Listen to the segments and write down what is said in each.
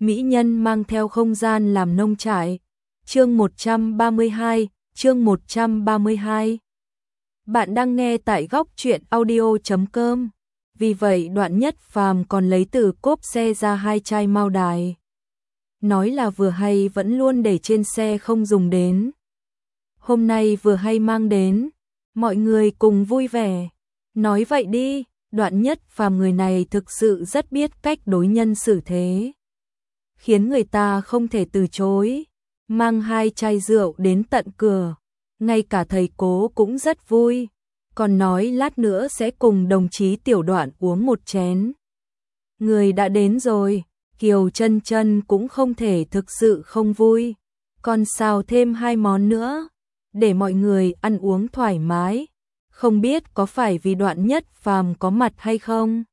mỹ nhân mang theo không gian làm nông trại. Chương 132, chương 132. Bạn đang nghe tại góc truyện audio.com. Vì vậy Đoạn Nhất Phàm còn lấy từ cốp xe ra 2 chai mao đài. Nói là vừa hay vẫn luôn để trên xe không dùng đến. Hôm nay vừa hay mang đến, mọi người cùng vui vẻ. Nói vậy đi, Đoạn Nhất Phàm người này thực sự rất biết cách đối nhân xử thế, khiến người ta không thể từ chối. Mang 2 chai rượu đến tận cửa, ngay cả thầy Cố cũng rất vui, còn nói lát nữa sẽ cùng đồng chí Tiểu Đoạn uống một chén. Người đã đến rồi, Kiều Chân Chân cũng không thể thực sự không vui, còn xào thêm 2 món nữa, để mọi người ăn uống thoải mái. Không biết có phải vì Đoạn Nhất Phàm có mặt hay không?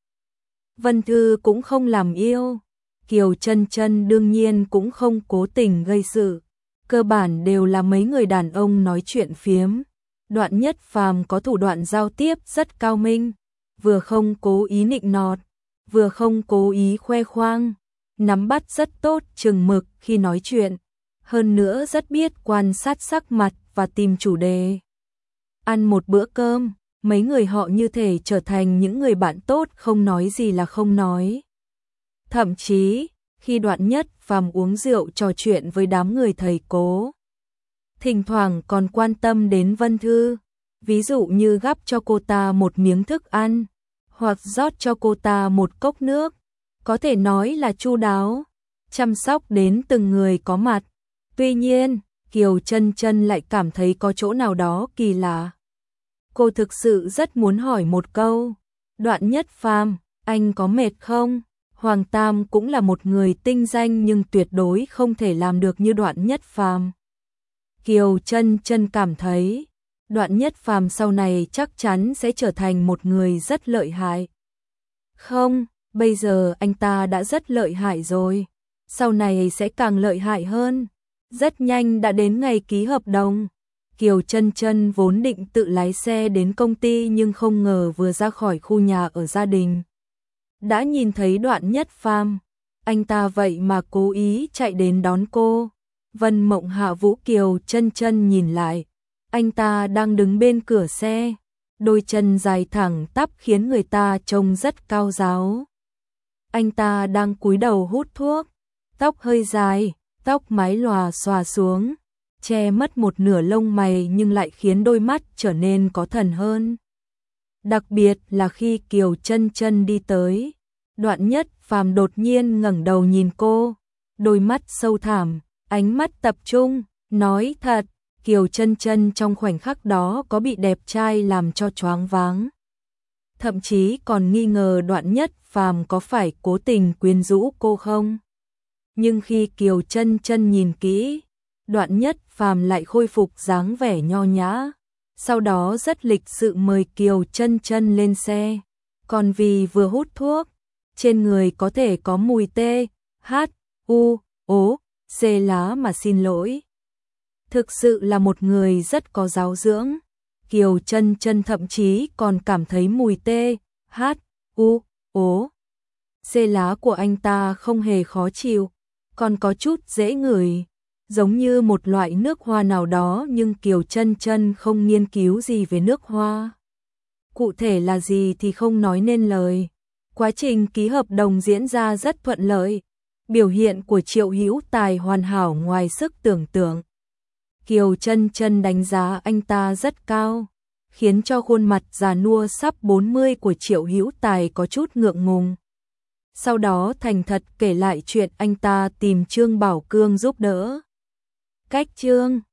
Vân Thư cũng không làm yêu, Kiều Chân Chân đương nhiên cũng không cố tình gây sự, cơ bản đều là mấy người đàn ông nói chuyện phiếm. Đoạn Nhất Phàm có thủ đoạn giao tiếp rất cao minh, vừa không cố ý nịnh nọt, vừa không cố ý khoe khoang, nắm bắt rất tốt chừng mực khi nói chuyện, hơn nữa rất biết quan sát sắc mặt và tìm chủ đề. Ăn một bữa cơm, mấy người họ như thể trở thành những người bạn tốt không nói gì là không nói. Thậm chí, khi Đoạn Nhất Phàm uống rượu trò chuyện với đám người thầy Cố, thỉnh thoảng còn quan tâm đến Vân Thư, ví dụ như gắp cho cô ta một miếng thức ăn, hoặc rót cho cô ta một cốc nước, có thể nói là chu đáo, chăm sóc đến từng người có mặt. Tuy nhiên, Kiều Chân Chân lại cảm thấy có chỗ nào đó kỳ lạ. Cô thực sự rất muốn hỏi một câu, Đoạn Nhất Phàm, anh có mệt không? Hoàng Tam cũng là một người tinh danh nhưng tuyệt đối không thể làm được như Đoạn Nhất Phàm. Kiều Chân Chân cảm thấy, Đoạn Nhất Phàm sau này chắc chắn sẽ trở thành một người rất lợi hại. Không, bây giờ anh ta đã rất lợi hại rồi, sau này sẽ càng lợi hại hơn. Rất nhanh đã đến ngày ký hợp đồng. Kiều Chân Chân vốn định tự lái xe đến công ty nhưng không ngờ vừa ra khỏi khu nhà ở gia đình, đã nhìn thấy Đoạn Nhất Phàm. Anh ta vậy mà cố ý chạy đến đón cô. Vân Mộng hạ vũ Kiều Chân Chân nhìn lại, anh ta đang đứng bên cửa xe, đôi chân dài thẳng tắp khiến người ta trông rất cao ráo. Anh ta đang cúi đầu hút thuốc, tóc hơi dài, tóc mái lòa xòa xuống, che mất một nửa lông mày nhưng lại khiến đôi mắt trở nên có thần hơn. Đặc biệt là khi Kiều Chân Chân đi tới, Đoạn Nhất Phàm đột nhiên ngẩng đầu nhìn cô, đôi mắt sâu thẳm, ánh mắt tập trung, nói thật, Kiều Chân Chân trong khoảnh khắc đó có bị đẹp trai làm cho choáng váng. Thậm chí còn nghi ngờ Đoạn Nhất Phàm có phải cố tình quyến rũ cô không. Nhưng khi Kiều Chân Chân nhìn kỹ, Đoạn Nhất Phàm lại khôi phục dáng vẻ nho nhã, sau đó rất lịch sự mời Kiều Chân Chân lên xe, còn vì vừa hút thuốc, trên người có thể có mùi THUO lá mà xin lỗi. Thực sự là một người rất có giáo dưỡng. Kiều Chân Chân thậm chí còn cảm thấy mùi THUO lá của anh ta không hề khó chịu, còn có chút dễ ngửi, giống như một loại nước hoa nào đó, nhưng Kiều Chân Chân không nghiên cứu gì về nước hoa. Cụ thể là gì thì không nói nên lời. Quá trình ký hợp đồng diễn ra rất thuận lợi, biểu hiện của Triệu Hữu Tài hoàn hảo ngoài sức tưởng tượng. Kiều Chân Chân đánh giá anh ta rất cao, khiến cho khuôn mặt già nua sắp 40 của Triệu Hữu Tài có chút ngượng ngùng. Sau đó thành thật kể lại chuyện anh ta tìm Trương Bảo Cương giúp đỡ. Cách Trương